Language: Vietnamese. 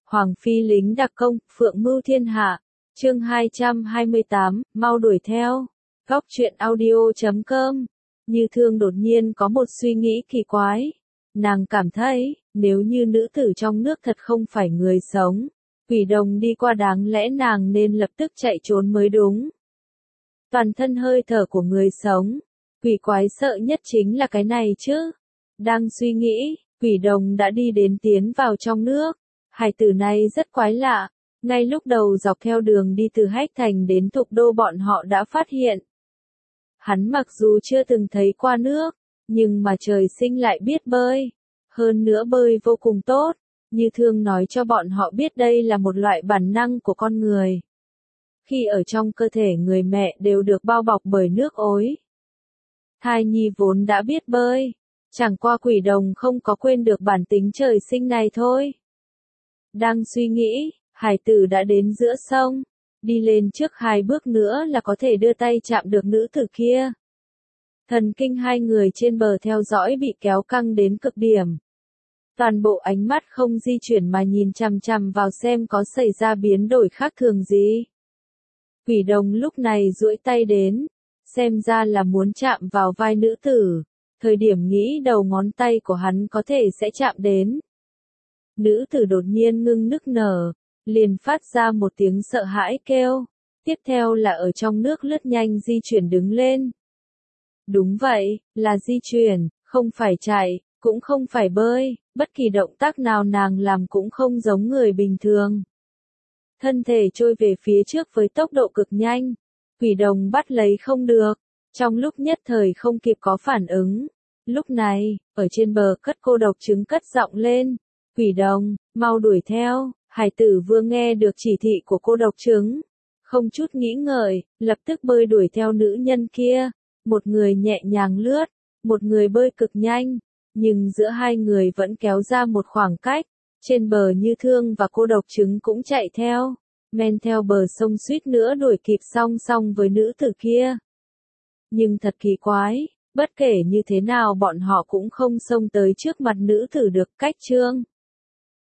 Hoàng phi lính đặc công, phượng mưu thiên hạ. Chương 228, mau đuổi theo. Góc truyện audio.com. Như Thương đột nhiên có một suy nghĩ kỳ quái. Nàng cảm thấy, nếu như nữ tử trong nước thật không phải người sống, quỷ đồng đi qua đáng lẽ nàng nên lập tức chạy trốn mới đúng. Toàn thân hơi thở của người sống, quỷ quái sợ nhất chính là cái này chứ. Đang suy nghĩ, quỷ đồng đã đi đến tiến vào trong nước. Hải tử này rất quái lạ, ngay lúc đầu dọc theo đường đi từ Hách Thành đến Thục Đô bọn họ đã phát hiện. Hắn mặc dù chưa từng thấy qua nước, nhưng mà trời sinh lại biết bơi. Hơn nữa bơi vô cùng tốt, Như Thương nói cho bọn họ biết đây là một loại bản năng của con người. Khi ở trong cơ thể người mẹ đều được bao bọc bởi nước ối. Thai nhi vốn đã biết bơi, chẳng qua quỷ đồng không có quên được bản tính trời sinh này thôi. Đang suy nghĩ, hải tử đã đến giữa sông, đi lên trước 2 bước nữa là có thể đưa tay chạm được nữ tử kia. Thần kinh hai người trên bờ theo dõi bị kéo căng đến cực điểm. Toàn bộ ánh mắt không di chuyển mà nhìn chằm chằm vào xem có xảy ra biến đổi khác thường gì. Quỷ đồng lúc này duỗi tay đến, xem ra là muốn chạm vào vai nữ tử, thời điểm nghĩ đầu ngón tay của hắn có thể sẽ chạm đến. Nữ tử đột nhiên ngưng nức nở, liền phát ra một tiếng sợ hãi kêu, tiếp theo là ở trong nước lướt nhanh di chuyển đứng lên. Đúng vậy, là di chuyển, không phải chạy, cũng không phải bơi, bất kỳ động tác nào nàng làm cũng không giống người bình thường. Thân thể trôi về phía trước với tốc độ cực nhanh, quỷ đồng bắt lấy không được, trong lúc nhất thời không kịp có phản ứng. Lúc này, ở trên bờ cất cô độc trứng cất giọng lên, quỷ đồng, mau đuổi theo. Hải tử vừa nghe được chỉ thị của cô độc trứng, không chút nghĩ ngợi, lập tức bơi đuổi theo nữ nhân kia. Một người nhẹ nhàng lướt, một người bơi cực nhanh, nhưng giữa hai người vẫn kéo ra một khoảng cách. Trên bờ Như Thương và cô độc trứng cũng chạy theo, men theo bờ sông suýt nữa đuổi kịp song song với nữ tử kia. Nhưng thật kỳ quái, bất kể như thế nào bọn họ cũng không xông tới trước mặt nữ tử được. Cách chương